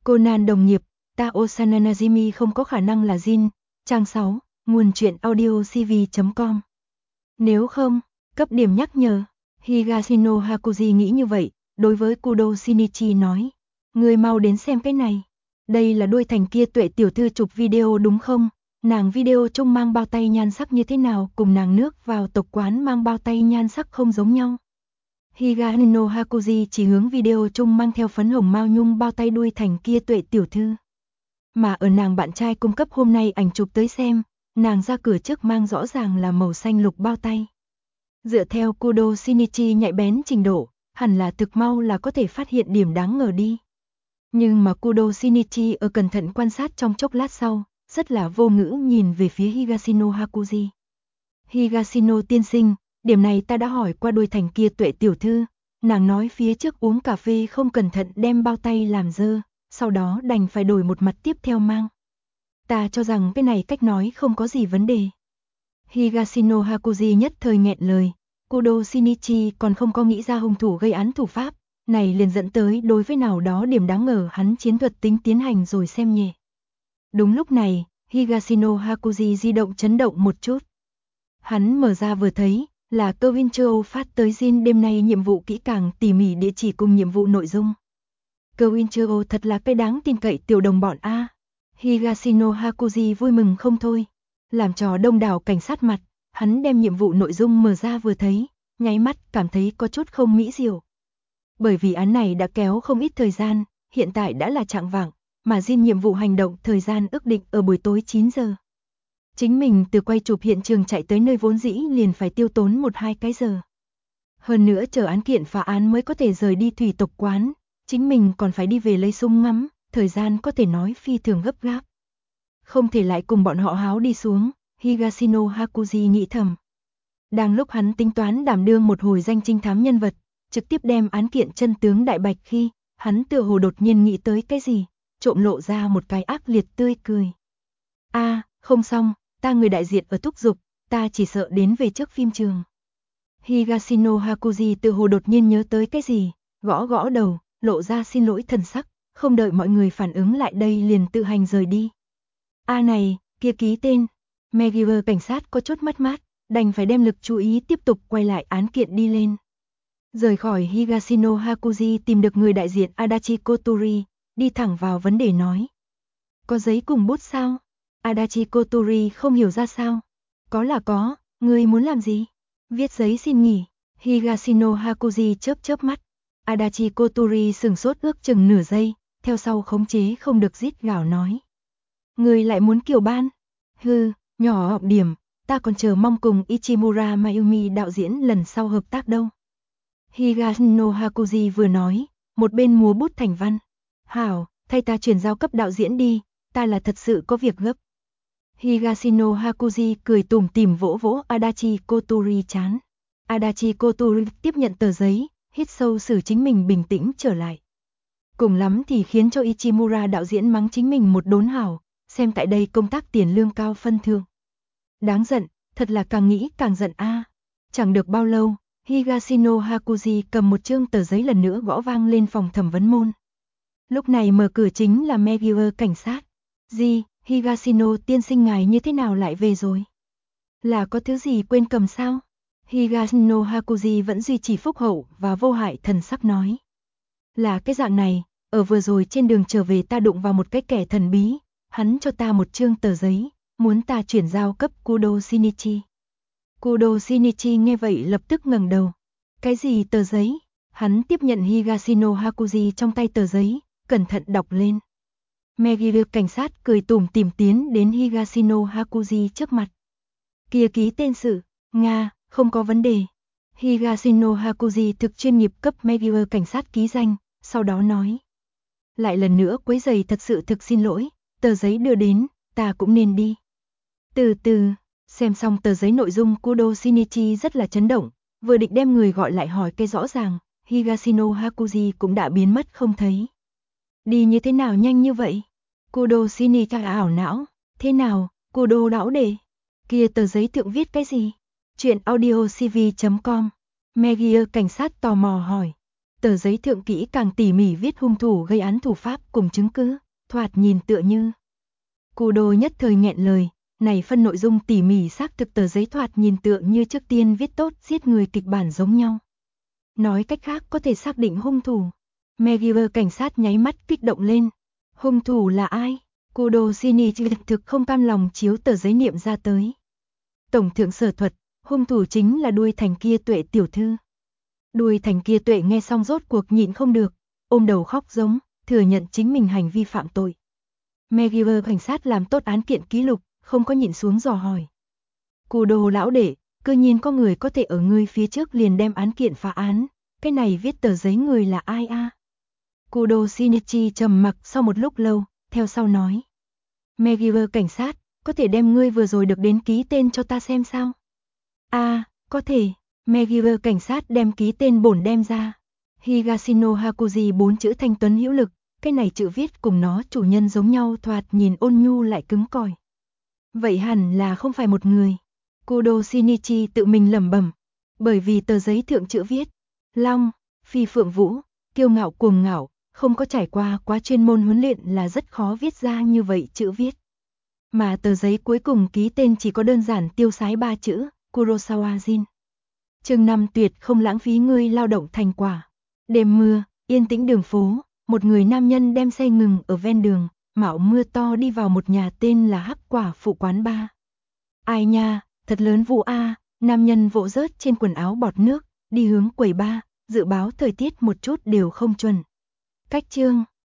Conan đồng nghiệp, Tao Sananajimi không có khả năng là Jin. Trang 6, nguồn truyện audio cv.com. Nếu không, cấp điểm nhắc nhở. Higashino Hakuji nghĩ như vậy, đối với Kudo Shinichi nói. Người mau đến xem cái này. Đây là đôi thành kia Tuệ tiểu thư chụp video đúng không? Nàng video trông mang bao tay nhan sắc như thế nào cùng nàng nước vào tộc quán mang bao tay nhan sắc không giống nhau. Higashino Hakuji chỉ hướng video trông mang theo phấn hồng mao nhung bao tay đuôi thành kia Tuệ tiểu thư. Mà ở nàng bạn trai cung cấp hôm nay ảnh chụp tới xem, nàng ra cửa trước mang rõ ràng là màu xanh lục bao tay. Dựa theo Kudo Shinichi nhạy bén trình độ, hẳn là thực mau là có thể phát hiện điểm đáng ngờ đi. Nhưng mà Kudo Shinichi ở cẩn thận quan sát trong chốc lát sau, rất là vô ngữ nhìn về phía Higashino Hakuji. Higashino tiên sinh, điểm này ta đã hỏi qua đôi thành kia Tuệ tiểu thư, nàng nói phía trước uống cà phê không cẩn thận đem bao tay làm dơ, sau đó đành phải đổi một mặt tiếp theo mang. Ta cho rằng cái này cách nói không có gì vấn đề. Higashino Hakuji nhất thời nghẹn lời, Kudo Shinichi còn không có nghĩ ra hung thủ gây án thủ pháp, này liền dẫn tới đối với nào đó điểm đáng ngờ hắn chiến thuật tính tiến hành rồi xem nhẹ. Đúng lúc này, Higashino Hakuji di động chấn động một chút. Hắn mở ra vừa thấy, là Kevin Châu phát tới Jin đêm nay nhiệm vụ kỹ càng tỉ mỉ địa chỉ cùng nhiệm vụ nội dung. Kevin Châu thật là cái đáng tin cậy tiểu đồng bọn A. Higashino Hakuji vui mừng không thôi. Làm trò đông đảo cảnh sát mặt, hắn đem nhiệm vụ nội dung mở ra vừa thấy, nháy mắt cảm thấy có chút không mỹ diệu. Bởi vì án này đã kéo không ít thời gian, hiện tại đã là chạng vạng, mà Jin nhiệm vụ hành động thời gian ước định ở buổi tối 9 giờ. Chính mình từ quay chụp hiện trường chạy tới nơi vốn dĩ liền phải tiêu tốn 1-2 cái giờ. Hơn nữa chờ án kiện phá án mới có thể rời đi thủy tộc quán, chính mình còn phải đi về lấy súng ngắm, thời gian có thể nói phi thường gấp gáp. Không thể lại cùng bọn họ háo đi xuống, Higashino Hakuji nghĩ thầm. Đang lúc hắn tính toán đảm đương một hồi danh trinh thám nhân vật, trực tiếp đem án kiện chân tướng đại bạch khi, hắn tựa hồ đột nhiên nghĩ tới cái gì, trộm lộ ra một cái ác liệt tươi cười. Không xong, ta người đại diện ở thúc giục, ta chỉ sợ đến về trước phim trường. Higashino Hakuji tựa hồ đột nhiên nhớ tới cái gì, gõ gõ đầu, lộ ra xin lỗi thần sắc, không đợi mọi người phản ứng lại đây liền tự hành rời đi. Này, kia ký tên. Megure cảnh sát có chút mất mát, đành phải đem lực chú ý tiếp tục quay lại án kiện đi lên. Rời khỏi Higashino Hakuji tìm được người đại diện Adachi Kotori, đi thẳng vào vấn đề nói. Có giấy cùng bút sao? Adachi Kotori không hiểu ra sao. Có là có, ngươi muốn làm gì? Viết giấy xin nghỉ. Higashino Hakuji chớp mắt. Adachi Kotori sừng sốt ước chừng nửa giây, theo sau khống chế không được rít gào nói. Ngươi lại muốn kiểu ban? Hừ, nhỏ học điểm, ta còn chờ mong cùng Ichimura Mayumi đạo diễn lần sau hợp tác đâu. Higashino Hakuji vừa nói, một bên múa bút thành văn. Hảo, thay ta chuyển giao cấp đạo diễn đi, ta là thật sự có việc gấp. Higashino Hakuji cười tủm tỉm vỗ vỗ Adachi Kotori chán. Adachi Kotori tiếp nhận tờ giấy, hít sâu xử chính mình bình tĩnh trở lại. Cùng lắm thì khiến cho Ichimura đạo diễn mắng chính mình một đốn hảo, xem tại đây công tác tiền lương cao phân thưởng. Đáng giận, thật là càng nghĩ càng giận a. Chẳng được bao lâu, Higashino Hakuji cầm một chương tờ giấy lần nữa gõ vang lên phòng thẩm vấn môn. Lúc này mở cửa chính là Megure cảnh sát. Gì, Higashino tiên sinh ngài như thế nào lại về rồi? Là có thứ gì quên cầm sao? Higashino Hakuji vẫn duy trì phúc hậu và vô hại thần sắc nói. Là cái dạng này, ở vừa rồi trên đường trở về ta đụng vào một cái kẻ thần bí, hắn cho ta một chương tờ giấy, muốn ta chuyển giao cấp Kudo Shinichi. Kudo Shinichi nghe vậy lập tức ngẩng đầu. Cái gì tờ giấy? Hắn tiếp nhận Higashino Hakuji trong tay tờ giấy, cẩn thận đọc lên. Megire cảnh sát cười tủm tỉm tiến đến Higashino Hakuji trước mặt. Kia ký tên sự, Nga, không có vấn đề. Higashino Hakuji thực chuyên nghiệp cấp Megire cảnh sát ký danh, sau đó nói. Lại lần nữa quấy rầy thật sự thực xin lỗi, tờ giấy đưa đến, ta cũng nên đi. Từ từ, xem xong tờ giấy nội dung Kudo Shinichi rất là chấn động, vừa định đem người gọi lại hỏi cái rõ ràng, Higashino Hakuji cũng đã biến mất không thấy. Đi như thế nào nhanh như vậy? Kudo Shinichi ảo não, thế nào, Kudo đảo đề. Kia tờ giấy thượng viết cái gì? Chuyện audio cv.com. Megire cảnh sát tò mò hỏi. Tờ giấy thượng kỹ càng tỉ mỉ viết hung thủ gây án thủ pháp cùng chứng cứ, thoạt nhìn tựa như. Kudo nhất thời nghẹn lời, này phân nội dung tỉ mỉ xác thực tờ giấy thoạt nhìn tựa như trước tiên viết tốt giết người kịch bản giống nhau. Nói cách khác có thể xác định hung thủ. Megure cảnh sát nháy mắt kích động lên. Hung thủ là ai? Kudo Shinichi thực không cam lòng chiếu tờ giấy niệm ra tới. Tổng thượng sở thuật, hung thủ chính là Đuôi Thành kia Tuệ tiểu thư. Đuôi Thành kia Tuệ nghe xong rốt cuộc nhịn không được, ôm đầu khóc giống, thừa nhận chính mình hành vi phạm tội. Megure cảnh sát làm tốt án kiện ký lục, không có nhịn xuống dò hỏi. Kudo lão đệ, cơ nhiên có người có thể ở ngươi phía trước liền đem án kiện phá án, cái này viết tờ giấy người là ai a? Kudo Shinichi trầm mặc sau một lúc lâu, theo sau nói. Megure cảnh sát, có thể đem ngươi vừa rồi được đến ký tên cho ta xem sao? Có thể. Megure cảnh sát đem ký tên bổn đem ra. Higashino Hakuji 4 chữ thanh tuấn hữu lực, cái này chữ viết cùng nó chủ nhân giống nhau thoạt nhìn ôn nhu lại cứng cỏi. Vậy hẳn là không phải một người. Kudo Shinichi tự mình lẩm bẩm, bởi vì tờ giấy thượng chữ viết, Long, Phi Phượng Vũ, kiêu ngạo cuồng ngạo, không có trải qua quá chuyên môn huấn luyện là rất khó viết ra như vậy chữ viết. Mà tờ giấy cuối cùng ký tên chỉ có đơn giản tiêu sái 3 chữ, Kurosawa Jin. Chương 5 tuyệt không lãng phí ngươi lao động thành quả. Đêm mưa, yên tĩnh đường phố, một người nam nhân đem xe ngừng ở ven đường, mạo mưa to đi vào một nhà tên là Hắc Quả Phụ quán bar. Ai nha, thật lớn vụ a, nam nhân vỗ rớt trên quần áo bọt nước, đi hướng quầy bar, dự báo thời tiết một chút đều không chuẩn. Cách chương